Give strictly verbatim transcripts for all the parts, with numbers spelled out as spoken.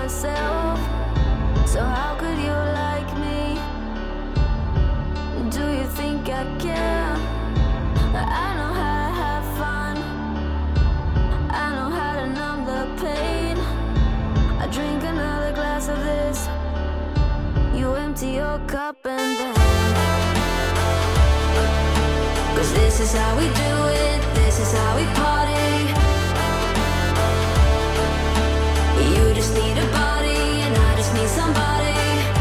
myself. So how could you like me? Do you think I care? I know how to have fun. I know how to numb the pain. I drink another glass of this. You empty your cup and then, 'cause this is how we do it. This is how we party. You just need a body and I just need somebody.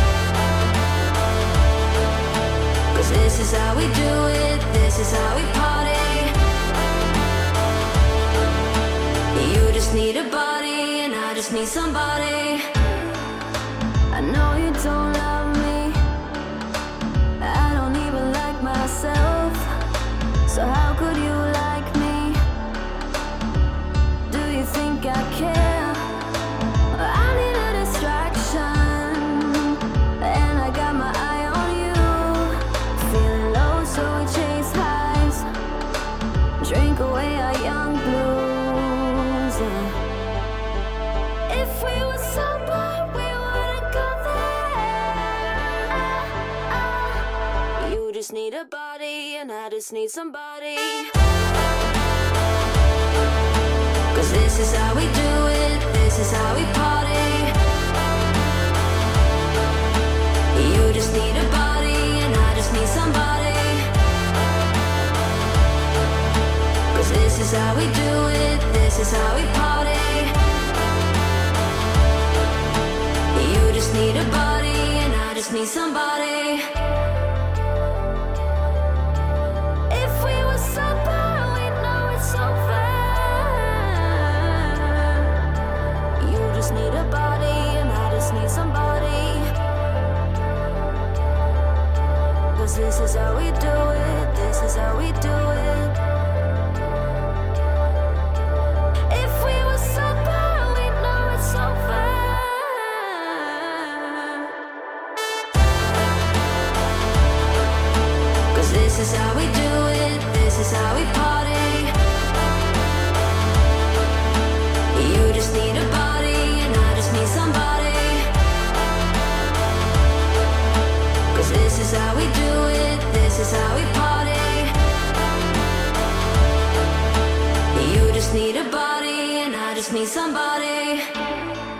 'Cause this is how we do it. This is how we party. You just need a body and I just need somebody. I know you don't love me. I don't even like myself. So how could you like me? Do you think I care? I need a distraction, and I got my eye on you. Feeling low, so we chase highs. Drink away our young blues. And if we were sober, we wouldn't go there. You just need a body, and I just need somebody. 'Cause this is how we do it. This is how we party. You just need a body, and I just need somebody. 'Cause this is how we do it. This is how we party. You just need a body, and I just need somebody. If we were sober, we'd know it's over. You just need a body, and I just need somebody. 'Cause this is how we do it. This is how we do it. If we were sober, we'd know it's over. This is how we do it, this is how we party. You just need a body, and I just need somebody. 'Cause this is how we do it, this is how we party. You just need a body, and I just need somebody.